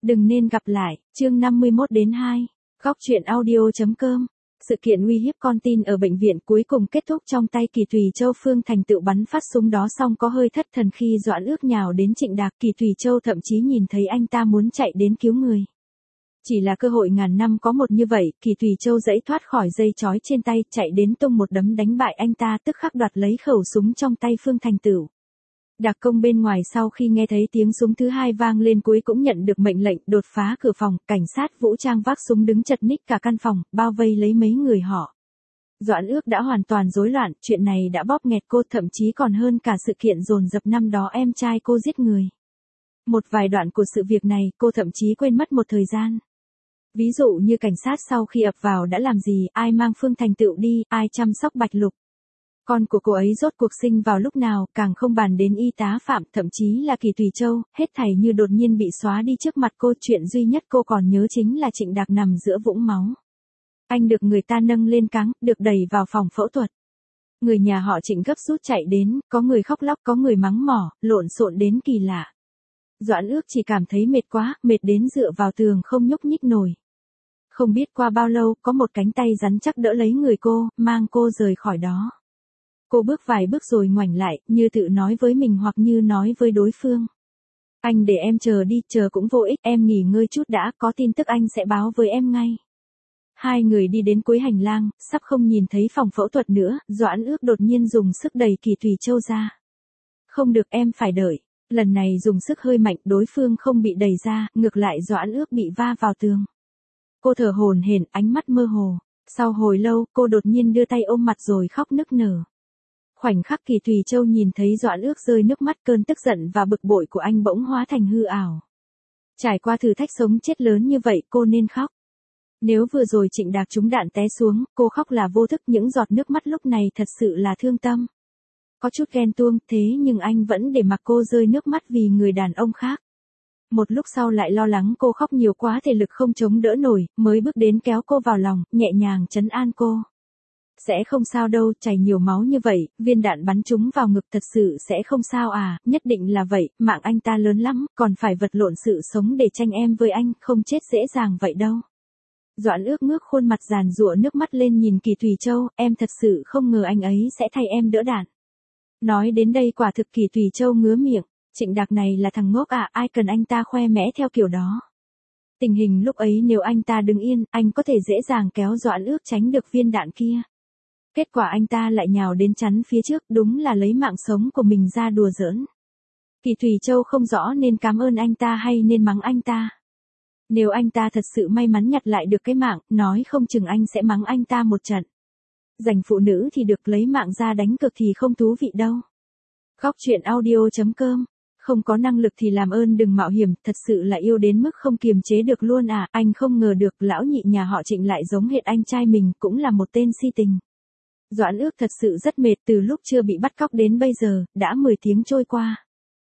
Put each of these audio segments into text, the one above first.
Đừng nên gặp lại, chương 51-2, góc truyện audio.com. Sự kiện uy hiếp con tin ở bệnh viện cuối cùng kết thúc trong tay Kỳ Thùy Châu. Phương Thành Tựu bắn phát súng đó xong có hơi thất thần khi Doãn Ước nhào đến Trịnh Đạc. Kỳ Thùy Châu thậm chí nhìn thấy anh ta muốn chạy đến cứu người. Chỉ là cơ hội ngàn năm có một như vậy, Kỳ Thùy Châu giãy thoát khỏi dây trói trên tay, chạy đến tung một đấm đánh bại anh ta, tức khắc đoạt lấy khẩu súng trong tay Phương Thành Tựu. Đặc công bên ngoài sau khi nghe thấy tiếng súng thứ hai vang lên cuối cũng nhận được mệnh lệnh đột phá cửa phòng, cảnh sát vũ trang vác súng đứng chật ních cả căn phòng, bao vây lấy mấy người họ. Doãn Ước đã hoàn toàn rối loạn, chuyện này đã bóp nghẹt cô, thậm chí còn hơn cả sự kiện dồn dập năm đó em trai cô giết người. Một vài đoạn của sự việc này cô thậm chí quên mất một thời gian. Ví dụ như cảnh sát sau khi ập vào đã làm gì, ai mang Phương Thành Tựu đi, ai chăm sóc Bạch Lục. Con của cô ấy rốt cuộc sinh vào lúc nào, càng không bàn đến y tá Phạm, thậm chí là Kỳ Thùy Châu, hết thảy như đột nhiên bị xóa đi trước mặt cô. Chuyện duy nhất cô còn nhớ chính là Trịnh Đạc nằm giữa vũng máu. Anh được người ta nâng lên cáng, được đẩy vào phòng phẫu thuật. Người nhà họ Trịnh gấp rút chạy đến, có người khóc lóc, có người mắng mỏ, lộn xộn đến kỳ lạ. Doãn Ước chỉ cảm thấy mệt quá, mệt đến dựa vào tường không nhúc nhích nổi. Không biết qua bao lâu, có một cánh tay rắn chắc đỡ lấy người cô, mang cô rời khỏi đó. Cô bước vài bước rồi ngoảnh lại, như tự nói với mình hoặc như nói với đối phương. Anh để em chờ đi, chờ cũng vô ích, em nghỉ ngơi chút đã, có tin tức anh sẽ báo với em ngay. Hai người đi đến cuối hành lang, sắp không nhìn thấy phòng phẫu thuật nữa, Doãn Ước đột nhiên dùng sức đẩy Kỳ Thùy Châu ra. Không được, em phải đợi. Lần này dùng sức hơi mạnh, đối phương không bị đẩy ra, ngược lại Doãn Ước bị va vào tường. Cô thở hổn hển, ánh mắt mơ hồ. Sau hồi lâu, cô đột nhiên đưa tay ôm mặt rồi khóc nức nở. Khoảnh khắc Kỳ Thùy Châu nhìn thấy Doãn Ước rơi nước mắt, cơn tức giận và bực bội của anh bỗng hóa thành hư ảo. Trải qua thử thách sống chết lớn như vậy, cô nên khóc. Nếu vừa rồi Trịnh Đạc trúng đạn té xuống, cô khóc là vô thức, những giọt nước mắt lúc này thật sự là thương tâm. Có chút ghen tuông, thế nhưng anh vẫn để mặc cô rơi nước mắt vì người đàn ông khác. Một lúc sau lại lo lắng cô khóc nhiều quá thể lực không chống đỡ nổi, mới bước đến kéo cô vào lòng, nhẹ nhàng trấn an cô. Sẽ không sao đâu, chảy nhiều máu như vậy, viên đạn bắn trúng vào ngực thật sự sẽ không sao à, nhất định là vậy, mạng anh ta lớn lắm, còn phải vật lộn sự sống để tranh em với anh, không chết dễ dàng vậy đâu. Doãn Ước ngước khuôn mặt giàn giụa nước mắt lên nhìn Kỳ Thùy Châu, em thật sự không ngờ anh ấy sẽ thay em đỡ đạn. Nói đến đây quả thực Kỳ Thùy Châu ngứa miệng, Trịnh Đạc này là thằng ngốc à, ai cần anh ta khoe mẽ theo kiểu đó. Tình hình lúc ấy nếu anh ta đứng yên, anh có thể dễ dàng kéo Doãn Ước tránh được viên đạn kia. Kết quả anh ta lại nhào đến chắn phía trước, đúng là lấy mạng sống của mình ra đùa giỡn. Kỳ Thùy Châu không rõ nên cảm ơn anh ta hay nên mắng anh ta. Nếu anh ta thật sự may mắn nhặt lại được cái mạng, nói không chừng anh sẽ mắng anh ta một trận. Dành phụ nữ thì được, lấy mạng ra đánh cược thì không thú vị đâu. Góc truyện audio.com. Không có năng lực thì làm ơn đừng mạo hiểm, thật sự là yêu đến mức không kiềm chế được luôn à. Anh không ngờ được lão nhị nhà họ Trịnh lại giống hệt anh trai mình, cũng là một tên si tình. Doãn Ước thật sự rất mệt, từ lúc chưa bị bắt cóc đến bây giờ, đã 10 tiếng trôi qua.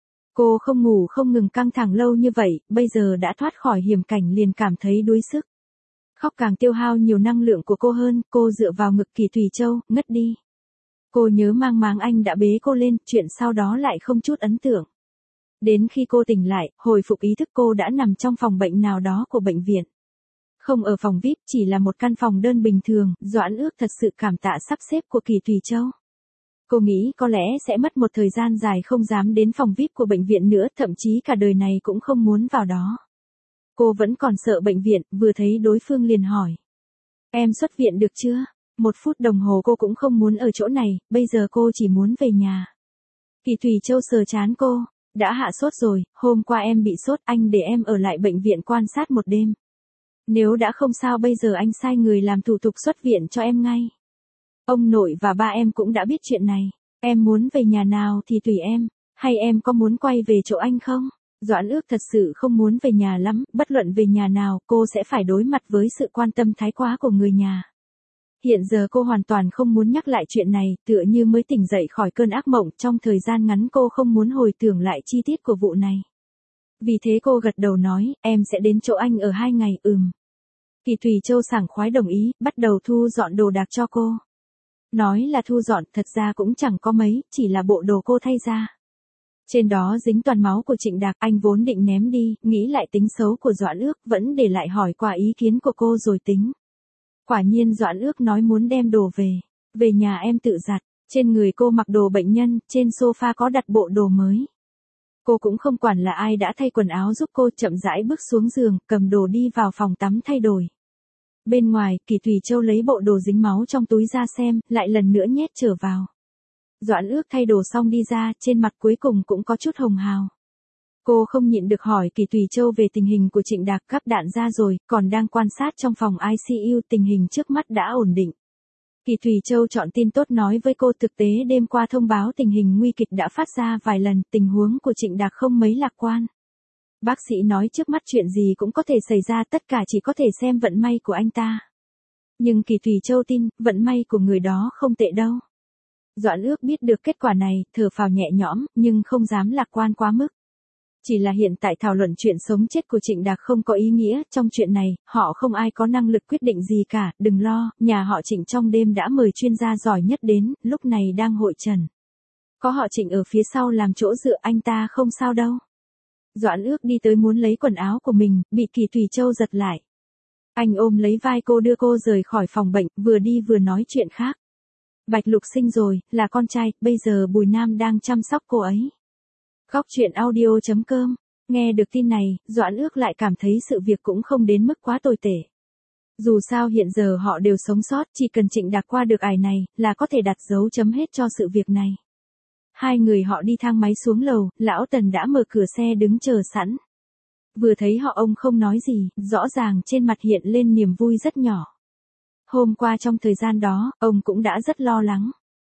Cô không ngủ không ngừng căng thẳng lâu như vậy, bây giờ đã thoát khỏi hiểm cảnh liền cảm thấy đuối sức. Khóc càng tiêu hao nhiều năng lượng của cô hơn, cô dựa vào ngực Kỳ Thùy Châu, ngất đi. Cô nhớ mang máng anh đã bế cô lên, chuyện sau đó lại không chút ấn tượng. Đến khi cô tỉnh lại, hồi phục ý thức cô đã nằm trong phòng bệnh nào đó của bệnh viện. Không ở phòng VIP, chỉ là một căn phòng đơn bình thường, Doãn Ước thật sự cảm tạ sắp xếp của Kỳ Thùy Châu. Cô nghĩ có lẽ sẽ mất một thời gian dài không dám đến phòng VIP của bệnh viện nữa, thậm chí cả đời này cũng không muốn vào đó. Cô vẫn còn sợ bệnh viện, vừa thấy đối phương liền hỏi. Em xuất viện được chưa? 1 phút đồng hồ cô cũng không muốn ở chỗ này, bây giờ cô chỉ muốn về nhà. Kỳ Thùy Châu sờ trán cô. Đã hạ sốt rồi, hôm qua em bị sốt, anh để em ở lại bệnh viện quan sát một đêm. Nếu đã không sao bây giờ anh sai người làm thủ tục xuất viện cho em ngay. Ông nội và ba em cũng đã biết chuyện này. Em muốn về nhà nào thì tùy em, hay em có muốn quay về chỗ anh không? Doãn Ước thật sự không muốn về nhà lắm, bất luận về nhà nào, cô sẽ phải đối mặt với sự quan tâm thái quá của người nhà. Hiện giờ cô hoàn toàn không muốn nhắc lại chuyện này, tựa như mới tỉnh dậy khỏi cơn ác mộng, trong thời gian ngắn cô không muốn hồi tưởng lại chi tiết của vụ này. Vì thế cô gật đầu nói, em sẽ đến chỗ anh ở 2 ngày, Kỳ Thùy Châu sảng khoái đồng ý, bắt đầu thu dọn đồ đạc cho cô. Nói là thu dọn, thật ra cũng chẳng có mấy, chỉ là bộ đồ cô thay ra. Trên đó dính toàn máu của Trịnh Đạc, anh vốn định ném đi, nghĩ lại tính xấu của Doãn Ước, vẫn để lại hỏi qua ý kiến của cô rồi tính. Quả nhiên Doãn Ước nói muốn đem đồ về nhà em tự giặt, trên người cô mặc đồ bệnh nhân, trên sofa có đặt bộ đồ mới. Cô cũng không quản là ai đã thay quần áo giúp cô, chậm rãi bước xuống giường, cầm đồ đi vào phòng tắm thay đổi. Bên ngoài, Kỳ Thùy Châu lấy bộ đồ dính máu trong túi ra xem, lại lần nữa nhét trở vào. Doãn Ước thay đồ xong đi ra, trên mặt cuối cùng cũng có chút hồng hào. Cô không nhịn được hỏi Kỳ Thùy Châu về tình hình của Trịnh Đạc, gắp đạn ra rồi, còn đang quan sát trong phòng ICU, tình hình trước mắt đã ổn định. Kỳ Thùy Châu chọn tin tốt nói với cô, thực tế đêm qua thông báo tình hình nguy kịch đã phát ra vài lần, tình huống của Trịnh Đạc không mấy lạc quan. Bác sĩ nói trước mắt chuyện gì cũng có thể xảy ra, tất cả chỉ có thể xem vận may của anh ta. Nhưng Kỳ Thùy Châu tin, vận may của người đó không tệ đâu. Doãn Ước biết được kết quả này, thở phào nhẹ nhõm, nhưng không dám lạc quan quá mức. Chỉ là hiện tại thảo luận chuyện sống chết của Trịnh Đạc không có ý nghĩa, trong chuyện này, họ không ai có năng lực quyết định gì cả, đừng lo, nhà họ Trịnh trong đêm đã mời chuyên gia giỏi nhất đến, lúc này đang hội trần. Có họ Trịnh ở phía sau làm chỗ dựa, anh ta không sao đâu. Doãn Ước đi tới muốn lấy quần áo của mình, bị Kỳ Thùy Châu giật lại. Anh ôm lấy vai cô đưa cô rời khỏi phòng bệnh, vừa đi vừa nói chuyện khác. Bạch Lục sinh rồi, là con trai, bây giờ Bùi Nam đang chăm sóc cô ấy. Góc truyện audio.com. Nghe được tin này, Doãn Ước lại cảm thấy sự việc cũng không đến mức quá tồi tệ. Dù sao hiện giờ họ đều sống sót, chỉ cần Trịnh Đạc qua được ải này, là có thể đặt dấu chấm hết cho sự việc này. Hai người họ đi thang máy xuống lầu, lão Tần đã mở cửa xe đứng chờ sẵn. Vừa thấy họ ông không nói gì, rõ ràng trên mặt hiện lên niềm vui rất nhỏ. Hôm qua trong thời gian đó, ông cũng đã rất lo lắng.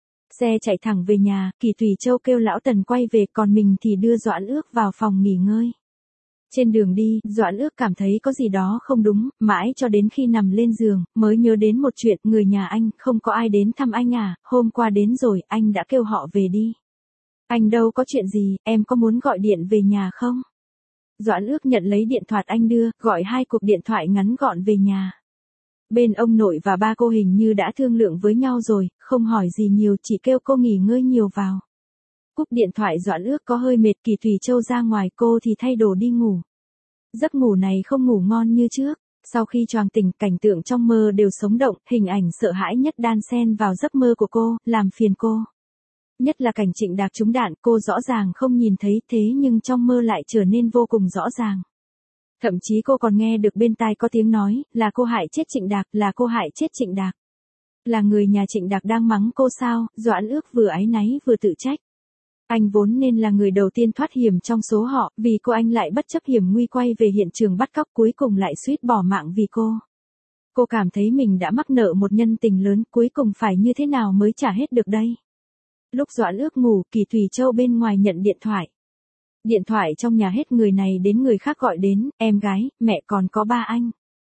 Xe chạy thẳng về nhà, Kỳ Thùy Châu kêu lão Tần quay về, còn mình thì đưa Doãn Ước vào phòng nghỉ ngơi. Trên đường đi, Doãn Ước cảm thấy có gì đó không đúng, mãi cho đến khi nằm lên giường, mới nhớ đến một chuyện, người nhà anh, không có ai đến thăm anh à, hôm qua đến rồi, anh đã kêu họ về đi. Anh đâu có chuyện gì, em có muốn gọi điện về nhà không? Doãn Ước nhận lấy điện thoại anh đưa, gọi 2 cuộc điện thoại ngắn gọn về nhà. Bên ông nội và ba cô hình như đã thương lượng với nhau rồi, không hỏi gì nhiều, chỉ kêu cô nghỉ ngơi nhiều vào. Cúp điện thoại Doãn Ước có hơi mệt, Kỳ Thùy Châu ra ngoài, cô thì thay đồ đi ngủ. Giấc ngủ này không ngủ ngon như trước, sau khi choàng tỉnh, cảnh tượng trong mơ đều sống động, hình ảnh sợ hãi nhất đan xen vào giấc mơ của cô, làm phiền cô. Nhất là cảnh Trịnh Đạc trúng đạn, cô rõ ràng không nhìn thấy, thế nhưng trong mơ lại trở nên vô cùng rõ ràng. Thậm chí cô còn nghe được bên tai có tiếng nói, là cô hại chết Trịnh Đạc, là cô hại chết Trịnh Đạc. Là người nhà Trịnh Đạc đang mắng cô sao? Doãn Ước vừa áy náy vừa tự trách. Anh vốn nên là người đầu tiên thoát hiểm trong số họ, vì cô anh lại bất chấp hiểm nguy quay về hiện trường bắt cóc, cuối cùng lại suýt bỏ mạng vì cô. Cô cảm thấy mình đã mắc nợ một nhân tình lớn, cuối cùng phải như thế nào mới trả hết được đây? Lúc Doãn Ước ngủ, Kỳ Thùy Châu bên ngoài nhận điện thoại. Điện thoại trong nhà hết người này đến người khác gọi đến, em gái, mẹ còn có ba anh.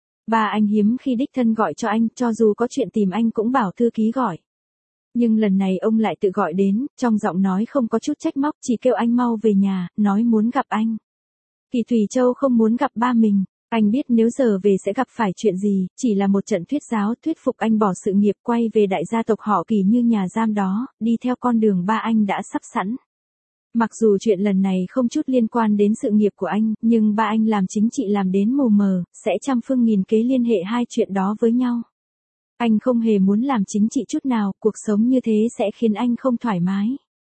Ba anh hiếm khi đích thân gọi cho anh, cho dù có chuyện tìm anh cũng bảo thư ký gọi. Nhưng lần này ông lại tự gọi đến, trong giọng nói không có chút trách móc, chỉ kêu anh mau về nhà, nói muốn gặp anh. Kỳ Thùy Châu không muốn gặp ba mình, anh biết nếu giờ về sẽ gặp phải chuyện gì, chỉ là một trận thuyết giáo, thuyết phục anh bỏ sự nghiệp quay về đại gia tộc họ Kỳ như nhà giam đó, đi theo con đường ba anh đã sắp sẵn. Mặc dù chuyện lần này không chút liên quan đến sự nghiệp của anh, nhưng ba anh làm chính trị làm đến mù mờ, sẽ trăm phương nghìn kế liên hệ hai chuyện đó với nhau. Anh không hề muốn làm chính trị chút nào, cuộc sống như thế sẽ khiến anh không thoải mái.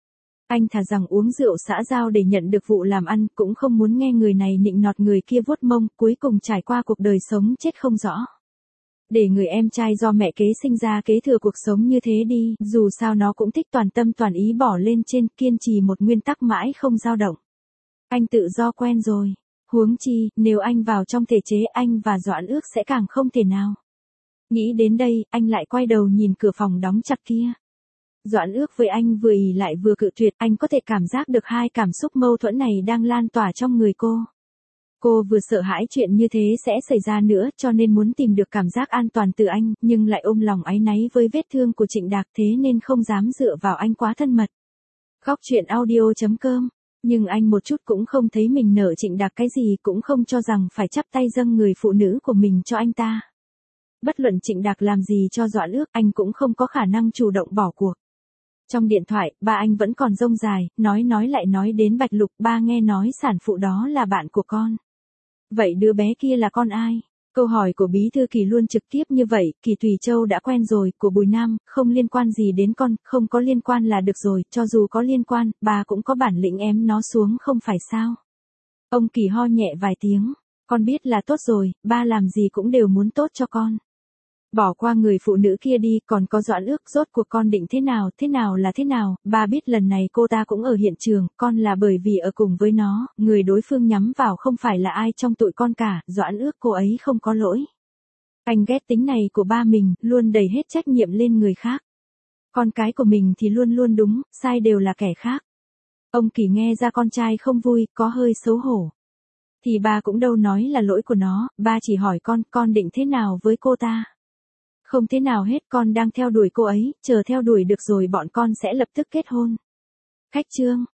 Anh thà rằng uống rượu xã giao để nhận được vụ làm ăn, cũng không muốn nghe người này nịnh nọt người kia vuốt mông, cuối cùng trải qua cuộc đời sống chết không rõ. Để người em trai do mẹ kế sinh ra kế thừa cuộc sống như thế đi, dù sao nó cũng thích toàn tâm toàn ý bỏ lên trên, kiên trì một nguyên tắc mãi không dao động. Anh tự do quen rồi. Huống chi, nếu anh vào trong thể chế, anh và Doãn Ước sẽ càng không thể nào. Nghĩ đến đây, anh lại quay đầu nhìn cửa phòng đóng chặt kia. Doãn Ước với anh vừa ỉ lại vừa cự tuyệt, anh có thể cảm giác được hai cảm xúc mâu thuẫn này đang lan tỏa trong người cô. Cô vừa sợ hãi chuyện như thế sẽ xảy ra nữa, cho nên muốn tìm được cảm giác an toàn từ anh, nhưng lại ôm lòng áy náy với vết thương của Trịnh Đạc, thế nên không dám dựa vào anh quá thân mật. Góc truyện audio.com. Nhưng anh một chút cũng không thấy mình nợ Trịnh Đạc cái gì, cũng không cho rằng phải chắp tay dâng người phụ nữ của mình cho anh ta. Bất luận Trịnh Đạc làm gì cho Doãn Ước, anh cũng không có khả năng chủ động bỏ cuộc. Trong điện thoại, ba anh vẫn còn rông dài, nói lại nói đến Bạch Lục, ba nghe nói sản phụ đó là bạn của con. Vậy đứa bé kia là con ai? Câu hỏi của bí thư Kỳ luôn trực tiếp như vậy, Kỳ Tùy Châu đã quen rồi, của Bùi Nam, không liên quan gì đến con, không có liên quan là được rồi, cho dù có liên quan, bà cũng có bản lĩnh ém nó xuống không phải sao? Ông Kỳ ho nhẹ vài tiếng, con biết là tốt rồi, ba làm gì cũng đều muốn tốt cho con. Bỏ qua người phụ nữ kia đi, còn có Doãn Ước, rốt cuộc con định thế nào là thế nào, ba biết lần này cô ta cũng ở hiện trường, con là bởi vì ở cùng với nó, người đối phương nhắm vào không phải là ai trong tụi con cả, Doãn Ước cô ấy không có lỗi. Anh ghét tính này của ba mình, luôn đẩy hết trách nhiệm lên người khác. Con cái của mình thì luôn luôn đúng, sai đều là kẻ khác. Ông Kỳ nghe ra con trai không vui, có hơi xấu hổ. Thì ba cũng đâu nói là lỗi của nó, ba chỉ hỏi con định thế nào với cô ta. Không thế nào hết, con đang theo đuổi cô ấy, chờ theo đuổi được rồi bọn con sẽ lập tức kết hôn. Khách trương.